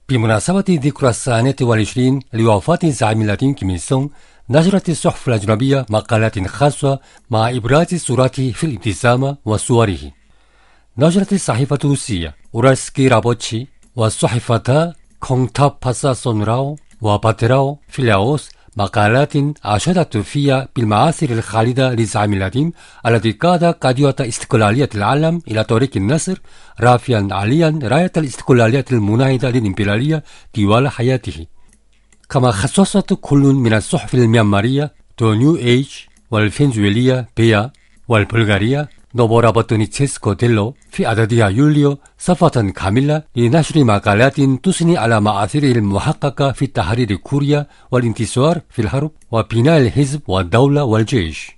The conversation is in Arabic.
بمناسبة ذكرى 22 لوفاة زعيم اللادين كيم إل سونغ، نشرت الصحف الأجنبية مقالات خاصة مع إبراز صورته في الابتسامة وصوره. نشرت الصحيفة الروسية أورالسكي رابوتشي والصحيفتا كونغتاباسا سونراو وباتراو في لاوس مقالات أشادت فيها بالمآثر الخالدة لزعيم اللادين الذي قاد قضية استقلالية العالم إلى طريق النصر، رافعا عاليا راية الاستقلالية المناهضة للإمبرالية طوال حياته. كما خصصت كل من الصحف الميانمارية دو نيو ايج والفنزويلية بيا والبلغارية نوبورابوتنيتسكو ديلو في عددها يوليو صفحة كاملة لنشر مقالات تثني على مآثره المحققة في تحرير كوريا والانتصار في الحرب وبناء الحزب والدولة والجيش.